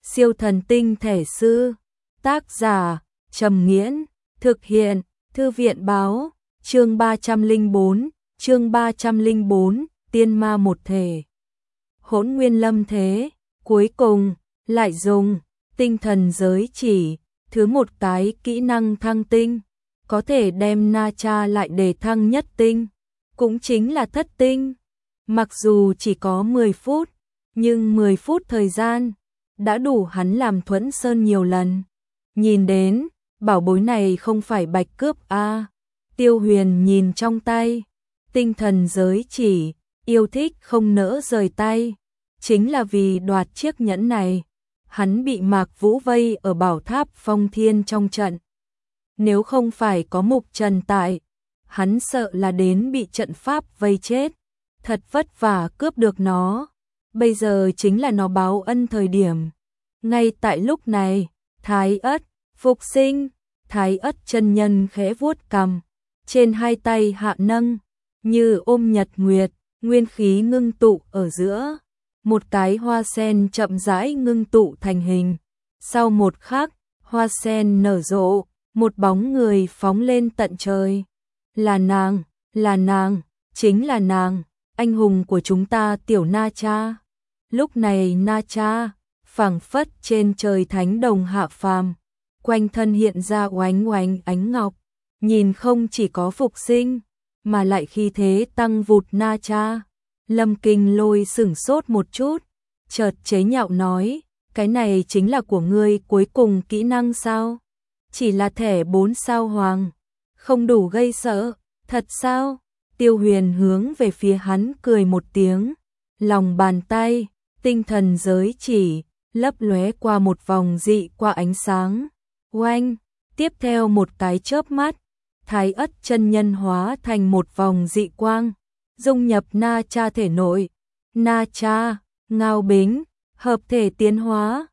Siêu thần tinh thể sư. Tác giả Trầm Nghiễn. Thực hiện Thư viện Báo. Chương 304, tiên ma một thể. Hỗn Nguyên Lâm thế, cuối cùng lại dùng tinh thần giới chỉ, thứ một cái kỹ năng thăng tinh, có thể đem Na Cha lại để thăng nhất tinh, cũng chính là thất tinh. Mặc dù chỉ có 10 phút, nhưng 10 phút thời gian đã đủ hắn làm Thuẫn Sơn nhiều lần. Nhìn đến, bảo bối này không phải bạch cướp a. Tiêu Huyền nhìn trong tay, tinh thần giới chỉ, yêu thích không nỡ rời tay, chính là vì đoạt chiếc nhẫn này. Hắn bị Mạc Vũ vây ở bảo tháp Phong Thiên trong trận. Nếu không phải có Mục Trần tại, hắn sợ là đến bị trận pháp vây chết. Thật vất vả cướp được nó, bây giờ chính là nó báo ân thời điểm. Ngay tại lúc này, Thái Ất phục sinh, Thái Ất chân nhân khẽ vuốt cằm, trên hai tay hạ nâng, như ôm nhật nguyệt, nguyên khí ngưng tụ ở giữa. Một cái hoa sen chậm rãi ngưng tụ thành hình. Sau một khắc, hoa sen nở rộ, một bóng người phóng lên tận trời. Là nàng, chính là nàng, anh hùng của chúng ta tiểu Na Cha. Lúc này Na Cha, phảng phất trên trời thánh đồng hạ phàm, quanh thân hiện ra oánh oánh ánh ngọc, nhìn không chỉ có phục sinh, mà lại khi thế tăng vụt Na Cha. Lâm Kinh Lôi sửng sốt một chút, chợt chế nhạo nói, cái này chính là của ngươi cuối cùng kỹ năng sao? Chỉ là thẻ 4 sao hoàng, không đủ gây sợ, thật sao? Tiêu Huyền hướng về phía hắn cười một tiếng, lòng bàn tay, tinh thần giới chỉ, lấp lóe qua một vòng dị qua ánh sáng. Oanh, tiếp theo một cái chớp mắt, Thái Ất chân nhân hóa thành một vòng dị quang, dung nhập Na Cha thể nội. Na Cha, Ngao Bính, hợp thể tiến hóa,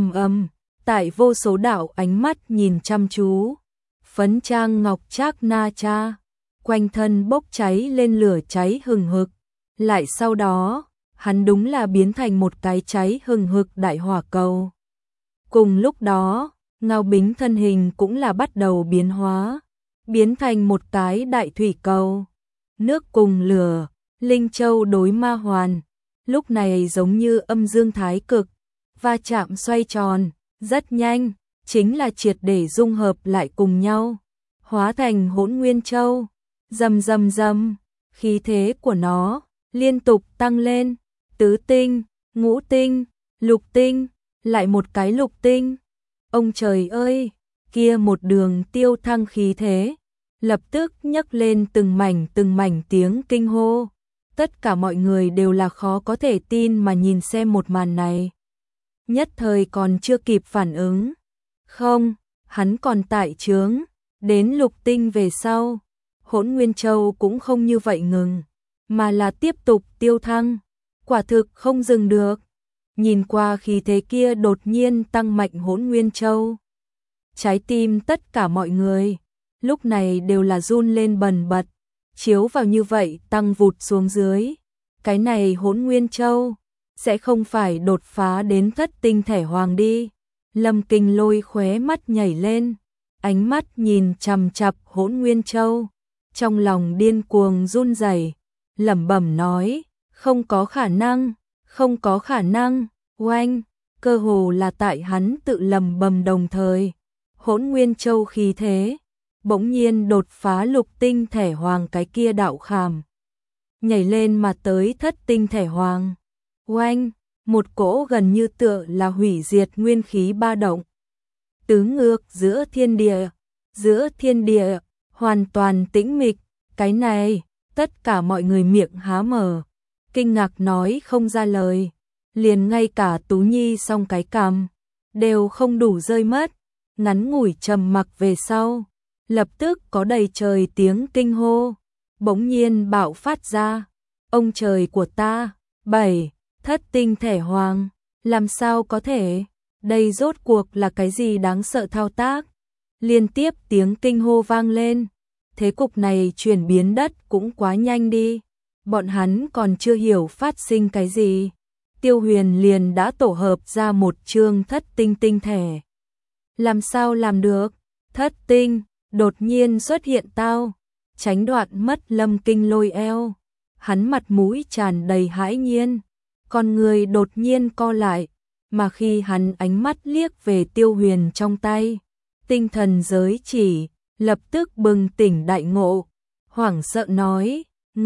tại vô số đạo ánh mắt nhìn chăm chú. Phấn trang ngọc trác Na Cha, quanh thân bốc cháy lên lửa cháy hừng hực. Lại sau đó, hắn đúng là biến thành một cái cháy hừng hực đại hỏa cầu. Cùng lúc đó, Ngao Bính thân hình cũng là bắt đầu biến hóa, biến thành một cái đại thủy cầu. Nước cùng lửa, Linh Châu đối ma hoàn, lúc này giống như âm dương thái cực, va chạm xoay tròn, rất nhanh, chính là triệt để dung hợp lại cùng nhau, hóa thành Hỗn Nguyên Châu. Rầm rầm rầm, khí thế của nó liên tục tăng lên, tứ tinh, ngũ tinh, lục tinh, lại một cái lục tinh. Ông trời ơi, kia một đường tiêu thăng khí thế, lập tức nhấc lên từng mảnh tiếng kinh hô. Tất cả mọi người đều là khó có thể tin mà nhìn xem một màn này. Nhất thời còn chưa kịp phản ứng. Không, hắn còn tại chướng, đến lục tinh về sau, Hỗn Nguyên Châu cũng không như vậy ngừng, mà là tiếp tục tiêu thăng, quả thực không dừng được. Nhìn qua khí thế kia đột nhiên tăng mạnh Hỗn Nguyên Châu, trái tim tất cả mọi người lúc này đều là run lên bần bật, chiếu vào như vậy tăng vụt xuống dưới. Cái này Hỗn Nguyên Châu sẽ không phải đột phá đến thất tinh thể hoàng đi. Lâm Kinh Lôi khóe mắt nhảy lên, ánh mắt nhìn chằm chằm Hỗn Nguyên Châu, trong lòng điên cuồng run rẩy, lẩm bẩm nói, không có khả năng, không có khả năng. Oanh, cơ hồ là tại hắn tự lẩm bẩm đồng thời, Hỗn Nguyên Châu khí thế bỗng nhiên đột phá lục tinh thể hoàng cái kia đạo khảm, nhảy lên mà tới thất tinh thể hoàng. Oanh, một cỗ gần như tựa là hủy diệt nguyên khí ba động, tứ ngược giữa thiên địa hoàn toàn tĩnh mịch. Cái này, tất cả mọi người miệng há mở, kinh ngạc nói không ra lời, liền ngay cả Tú Nhi song cái cằm đều không đủ rơi mất. Ngắn ngủi trầm mặc về sau, lập tức có đầy trời tiếng kinh hô bỗng nhiên bạo phát ra. Ông trời của ta, 7 thất tinh thể hoàng, làm sao có thể? Đây rốt cuộc là cái gì đáng sợ thao tác? Liên tiếp tiếng kinh hô vang lên. Thế cục này chuyển biến đất cũng quá nhanh đi. Bọn hắn còn chưa hiểu phát sinh cái gì, Tiêu Huyền liền đã tổ hợp ra một chương thất tinh tinh thể. Làm sao làm được? Thất tinh, đột nhiên xuất hiện tao, tránh đoạn mất Lâm Kinh Lôi eo. Hắn mặt mũi tràn đầy hãi nhiên, con người đột nhiên co lại, mà khi hắn ánh mắt liếc về Tiêu Huyền trong tay, tinh thần giới chỉ, lập tức bừng tỉnh đại ngộ, hoảng sợ nói,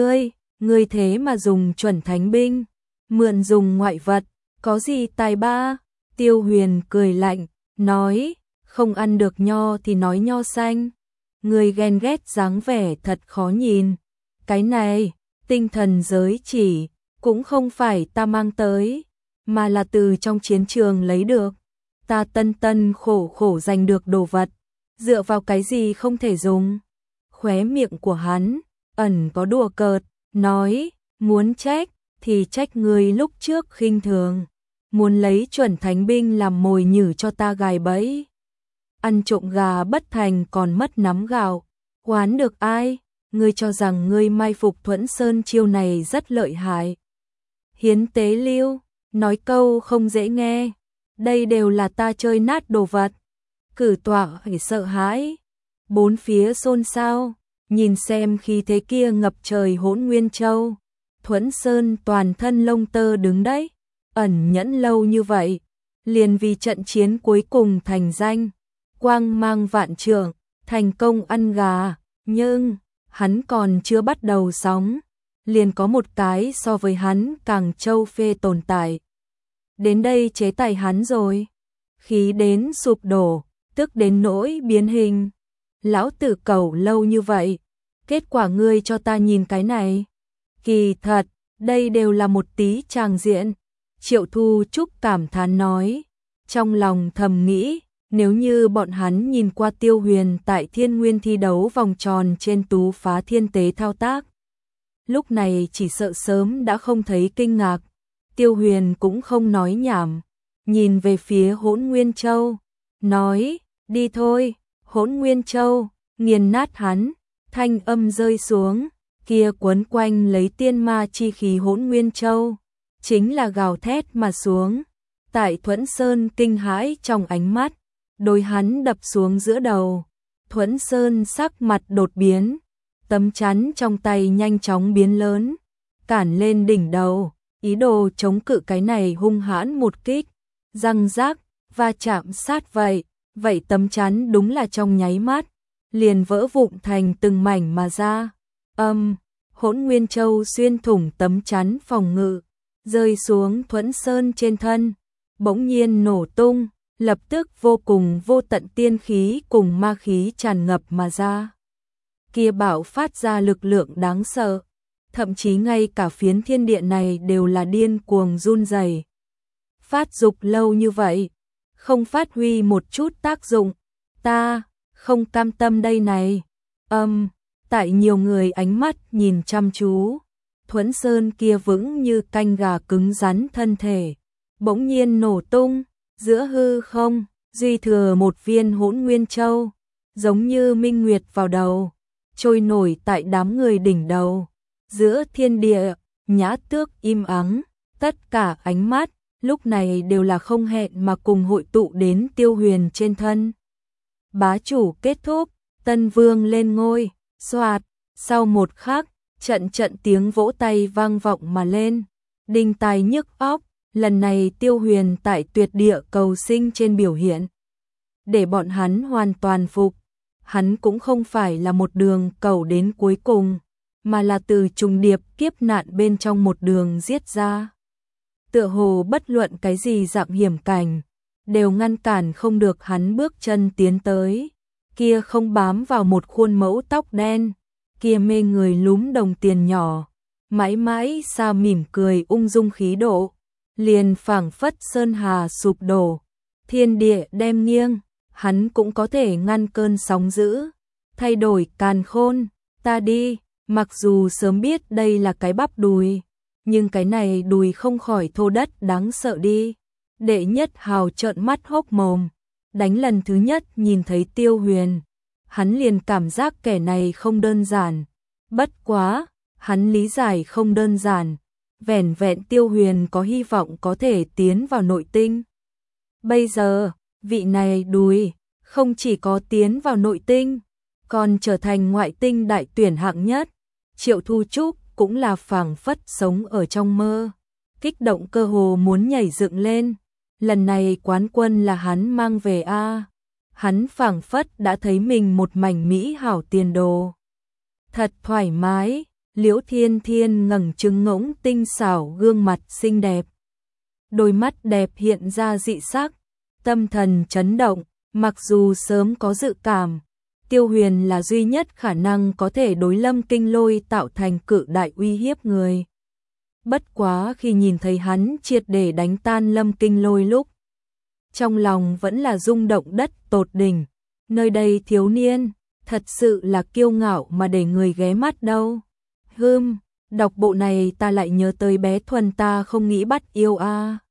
ngươi thế mà dùng chuẩn thánh binh, mượn dùng ngoại vật, có gì tài ba? Tiêu Huyền cười lạnh, nói, không ăn được nho thì nói nho xanh, ngươi ghen ghét dáng vẻ thật khó nhìn. Cái này, tinh thần giới chỉ, cũng không phải ta mang tới, mà là từ trong chiến trường lấy được. Ta tân khổ khổ giành được đồ vật, dựa vào cái gì không thể dùng? Khóe miệng của hắn ẩn có đùa cợt, nói, muốn trách thì trách ngươi lúc trước khinh thường, muốn lấy chuẩn thánh binh làm mồi nhử cho ta gài bẫy. Ăn trộm gà bất thành còn mất nắm gạo, oán được ai? Ngươi cho rằng ngươi mai phục Thuẫn Sơn chiêu này rất lợi hại. Hiến tế lưu, nói câu không dễ nghe, đây đều là ta chơi nát đồ vật. Cử tọa phải sợ hãi, bốn phía xôn xao, nhìn xem khi thế kia ngập trời Hỗn Nguyên Châu. Thuẫn Sơn toàn thân lông tơ đứng đấy, ẩn nhẫn lâu như vậy, liền vì trận chiến cuối cùng thành danh, quang mang vạn trượng, thành công ăn gà, nhưng hắn còn chưa bắt đầu sóng, liền có một cái so với hắn càng châu phê tồn tại. Đến đây chế tài hắn rồi, khí đến sụp đổ, tức đến nỗi biến hình. Lão tử cầu lâu như vậy, kết quả ngươi cho ta nhìn cái này. Kỳ thật, đây đều là một tí tràng diện. Triệu Thu Trúc cảm thán nói, trong lòng thầm nghĩ, nếu như bọn hắn nhìn qua Tiêu Huyền tại Thiên Nguyên thi đấu vòng tròn trên Tú Phá Thiên Tế thao tác, lúc này chỉ sợ sớm đã không thấy kinh ngạc. Tiêu Huyền cũng không nói nhảm, nhìn về phía Hỗn Nguyên Châu, nói, đi thôi, Hỗn Nguyên Châu, nghiền nát hắn. Thanh âm rơi xuống, kia quấn quanh lấy tiên ma chi khí Hỗn Nguyên Châu, chính là gào thét mà xuống. Tại Thuẫn Sơn kinh hãi trong ánh mắt, đôi hắn đập xuống giữa đầu. Thuẫn Sơn sắc mặt đột biến, tấm chắn trong tay nhanh chóng biến lớn, cản lên đỉnh đầu, ý đồ chống cự cái này hung hãn một kích. Răng rác, va chạm sát vậy tấm chắn đúng là trong nháy mắt liền vỡ vụn thành từng mảnh mà ra. Hỗn Nguyên Châu xuyên thủng tấm chắn phòng ngự, rơi xuống Thuẫn Sơn trên thân, bỗng nhiên nổ tung, lập tức vô cùng vô tận tiên khí cùng ma khí tràn ngập mà ra. Kia bạo phát ra lực lượng đáng sợ, thậm chí ngay cả phiến thiên địa này đều là điên cuồng run rẩy. Phát dục lâu như vậy, không phát huy một chút tác dụng, ta không cam tâm đây này. Tại nhiều người ánh mắt nhìn chăm chú, Thuẫn Sơn kia vững như canh gà cứng rắn thân thể, bỗng nhiên nổ tung, giữa hư không, duy thừa một viên Hỗn Nguyên Châu, giống như minh nguyệt vào đầu, trôi nổi tại đám người đỉnh đầu. Giữa thiên địa, Nhã Tước im ắng, tất cả ánh mắt, lúc này đều là không hẹn mà cùng hội tụ đến Tiêu Huyền trên thân. Bá chủ kết thúc, Tân Vương lên ngôi, xoạt, sau một khắc, trận tiếng vỗ tay vang vọng mà lên, đinh tai nhức óc. Lần này Tiêu Huyền tại tuyệt địa cầu sinh trên biểu hiện, để bọn hắn hoàn toàn phục. Hắn cũng không phải là một đường cầu đến cuối cùng, mà là từ trùng điệp kiếp nạn bên trong một đường giết ra. Tựa hồ bất luận cái gì dạng hiểm cảnh, đều ngăn cản không được hắn bước chân tiến tới. Kia không bám vào một khuôn mẫu tóc đen, kia mê người lúm đồng tiền nhỏ, mãi mãi xa mỉm cười ung dung khí độ, liền phảng phất sơn hà sụp đổ, thiên địa đem nghiêng, hắn cũng có thể ngăn cơn sóng dữ, thay đổi càn khôn. Ta đi, mặc dù sớm biết đây là cái bắp đùi, nhưng cái này đùi không khỏi thô đất đáng sợ đi. Đệ Nhất Hào trợn mắt hốc mồm, đánh lần thứ nhất nhìn thấy Tiêu Huyền, hắn liền cảm giác kẻ này không đơn giản. Bất quá, hắn lý giải không đơn giản, vẻn vẹn Tiêu Huyền có hy vọng có thể tiến vào nội tinh. Bây giờ, vị này đùi, không chỉ có tiến vào nội tinh, còn trở thành ngoại tinh đại tuyển hạng nhất. Triệu Thu Trúc cũng là phảng phất sống ở trong mơ, kích động cơ hồ muốn nhảy dựng lên. Lần này quán quân là hắn mang về a. Hắn phảng phất đã thấy mình một mảnh mỹ hảo tiền đồ. Thật thoải mái, Liễu Thiên Thiên ngẩng trừng ngỗng tinh xảo gương mặt xinh đẹp. Đôi mắt đẹp hiện ra dị sắc, tâm thần chấn động, mặc dù sớm có dự cảm, Tiêu Huyền là duy nhất khả năng có thể đối Lâm Kinh Lôi tạo thành cự đại uy hiếp người. Bất quá khi nhìn thấy hắn triệt để đánh tan Lâm Kinh Lôi lúc, trong lòng vẫn là rung động đất tột đỉnh. Nơi đây thiếu niên, thật sự là kiêu ngạo mà để người ghé mắt đâu. Đọc bộ này ta lại nhớ tới bé Thuần ta không nghĩ bắt yêu a.